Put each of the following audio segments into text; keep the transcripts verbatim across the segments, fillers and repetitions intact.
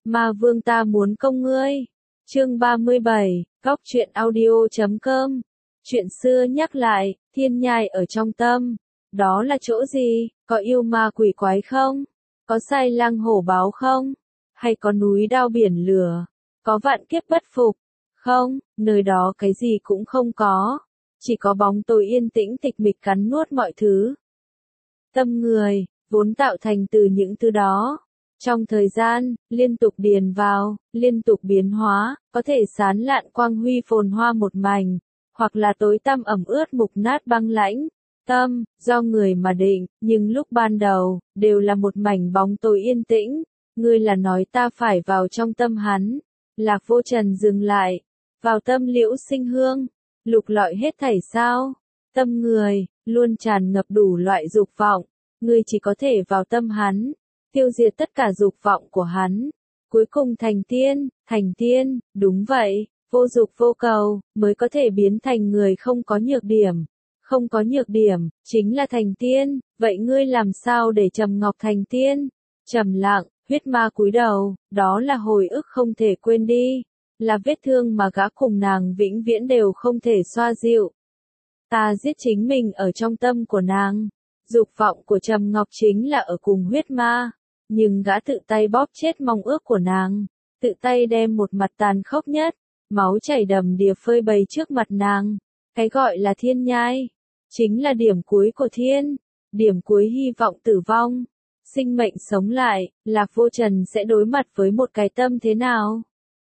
Ma vương ta muốn công ngươi. Chương ba mươi bảy, góc truyện audio chấm com. Chuyện xưa nhắc lại, thiên nhai ở trong tâm. Đó là chỗ gì? Có yêu ma quỷ quái không? Có sai lăng hổ báo không? Hay có núi đao biển lửa? Có vạn kiếp bất phục? Không, nơi đó cái gì cũng không có. Chỉ có bóng tối yên tĩnh tịch mịch cắn nuốt mọi thứ. Tâm người, vốn tạo thành từ những thứ đó. Trong thời gian, liên tục điền vào, liên tục biến hóa, có thể sán lạn quang huy phồn hoa một mảnh, hoặc là tối tăm ẩm ướt mục nát băng lãnh. Tâm, do người mà định, nhưng lúc ban đầu, đều là một mảnh bóng tối yên tĩnh. Ngươi là nói ta phải vào trong tâm hắn. Lạc Vô Trần dừng lại, vào tâm Liễu Sinh Hương, lục lọi hết thảy sao? Tâm người, luôn tràn ngập đủ loại dục vọng, ngươi chỉ có thể vào tâm hắn, tiêu diệt tất cả dục vọng của hắn, cuối cùng thành tiên, thành tiên, đúng vậy, vô dục vô cầu, mới có thể biến thành người không có nhược điểm. Không có nhược điểm, chính là thành tiên, vậy ngươi làm sao để Trầm Ngọc thành tiên? Trầm lặng, huyết ma cúi đầu, đó là hồi ức không thể quên đi, là vết thương mà gã cùng nàng vĩnh viễn đều không thể xoa dịu. Ta giết chính mình ở trong tâm của nàng, dục vọng của Trầm Ngọc chính là ở cùng huyết ma, nhưng gã tự tay bóp chết mong ước của nàng, tự tay đem một mặt tàn khốc nhất, máu chảy đầm đìa phơi bày trước mặt nàng, cái gọi là thiên nhai, chính là điểm cuối của thiên, điểm cuối hy vọng tử vong. Sinh mệnh sống lại, Lạc Vô Trần sẽ đối mặt với một cái tâm thế nào?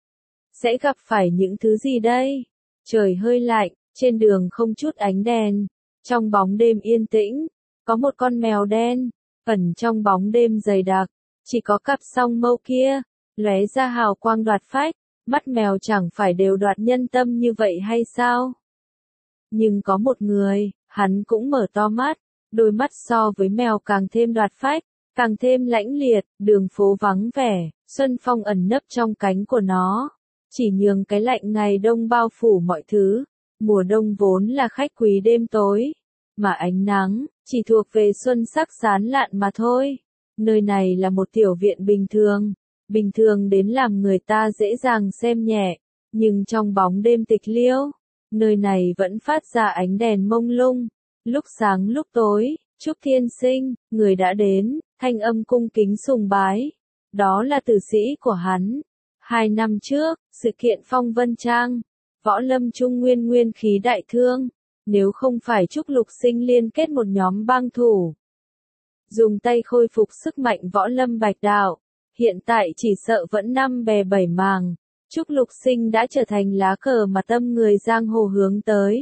Sẽ gặp phải những thứ gì đây? Trời hơi lạnh, trên đường không chút ánh đèn, trong bóng đêm yên tĩnh, có một con mèo đen, ẩn trong bóng đêm dày đặc, chỉ có cặp song mâu kia, lóe ra hào quang đoạt phách, mắt mèo chẳng phải đều đoạt nhân tâm như vậy hay sao? Nhưng có một người, hắn cũng mở to mắt, đôi mắt so với mèo càng thêm đoạt phách, càng thêm lãnh liệt, đường phố vắng vẻ, xuân phong ẩn nấp trong cánh của nó, chỉ nhường cái lạnh ngày đông bao phủ mọi thứ. Mùa đông vốn là khách quý đêm tối, mà ánh nắng chỉ thuộc về xuân sắc sán lạn mà thôi. Nơi này là một tiểu viện bình thường, bình thường đến làm người ta dễ dàng xem nhẹ, nhưng trong bóng đêm tịch liêu, nơi này vẫn phát ra ánh đèn mông lung, lúc sáng lúc tối. Trúc Thiên Sinh, người đã đến, thanh âm cung kính sùng bái. Đó là tử sĩ của hắn. Hai năm trước, sự kiện Phong Vân Trang, Võ Lâm Trung Nguyên nguyên khí đại thương. Nếu không phải Trúc Lục Sinh liên kết một nhóm bang thủ, dùng tay khôi phục sức mạnh Võ Lâm Bạch Đạo, hiện tại chỉ sợ vẫn năm bè bảy màng. Trúc Lục Sinh đã trở thành lá cờ mà tâm người giang hồ hướng tới.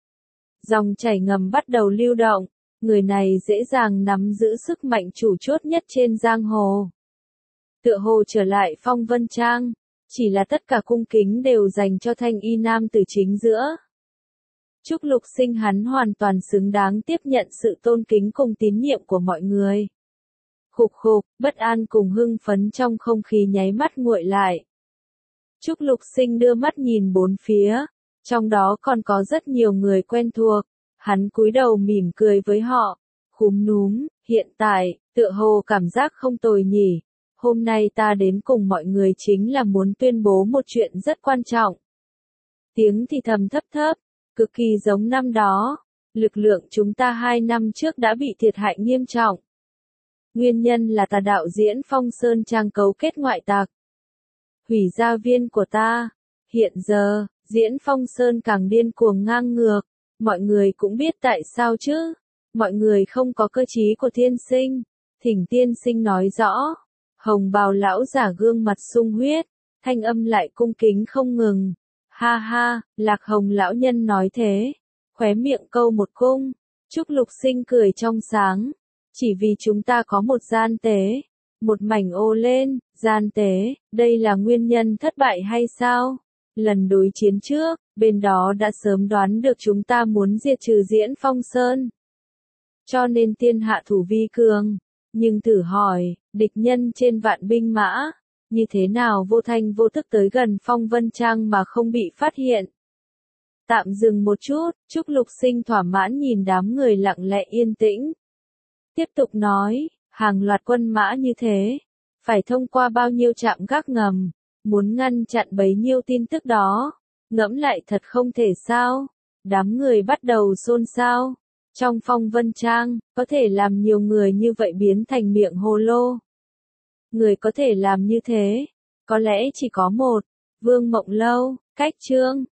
Dòng chảy ngầm bắt đầu lưu động. Người này dễ dàng nắm giữ sức mạnh chủ chốt nhất trên giang hồ. Tựa hồ trở lại Phong Vân Trang, chỉ là tất cả cung kính đều dành cho thanh y nam tử chính giữa. Trúc Lục Sinh hắn hoàn toàn xứng đáng tiếp nhận sự tôn kính cùng tín nhiệm của mọi người. Khục khục, bất an cùng hưng phấn trong không khí nháy mắt nguội lại. Trúc Lục Sinh đưa mắt nhìn bốn phía, trong đó còn có rất nhiều người quen thuộc. Hắn cúi đầu mỉm cười với họ, khúm núm, hiện tại, tựa hồ cảm giác không tồi nhỉ. Hôm nay ta đến cùng mọi người chính là muốn tuyên bố một chuyện rất quan trọng. Tiếng thì thầm thấp thấp, cực kỳ giống năm đó, lực lượng chúng ta hai năm trước đã bị thiệt hại nghiêm trọng. Nguyên nhân là tà đạo diễn Phong Sơn Trang cấu kết ngoại tặc, hủy gia viên của ta. Hiện giờ, diễn Phong Sơn càng điên cuồng ngang ngược. Mọi người cũng biết tại sao chứ, mọi người không có cơ trí của tiên sinh. Thỉnh tiên sinh nói rõ. Hồng bào lão giả gương mặt sung huyết, thanh âm lại cung kính không ngừng. Ha ha, Lạc Hồng lão nhân nói thế, khóe miệng câu một cung. Trúc Lục Sinh cười trong sáng, chỉ vì chúng ta có một gian tế, một mảnh ô lên, gian tế, đây là nguyên nhân thất bại hay sao? Lần đối chiến trước, bên đó đã sớm đoán được chúng ta muốn diệt trừ diễn Phong Sơn. Cho nên tiên hạ thủ vi cường. Nhưng thử hỏi, địch nhân trên vạn binh mã, như thế nào vô thanh vô thức tới gần Phong Vân Trang mà không bị phát hiện? Tạm dừng một chút, Trúc Lục Sinh thỏa mãn nhìn đám người lặng lẽ yên tĩnh. Tiếp tục nói, hàng loạt quân mã như thế, Phải thông qua bao nhiêu trạm gác ngầm, muốn ngăn chặn bấy nhiêu tin tức đó. Ngẫm lại thật không thể sao. Đám người bắt đầu xôn xao. Trong phong vân trang, có thể làm nhiều người như vậy biến thành miệng hồ lô. Người có thể làm như thế, có lẽ chỉ có một, Vương Mộng Lâu, cách chương.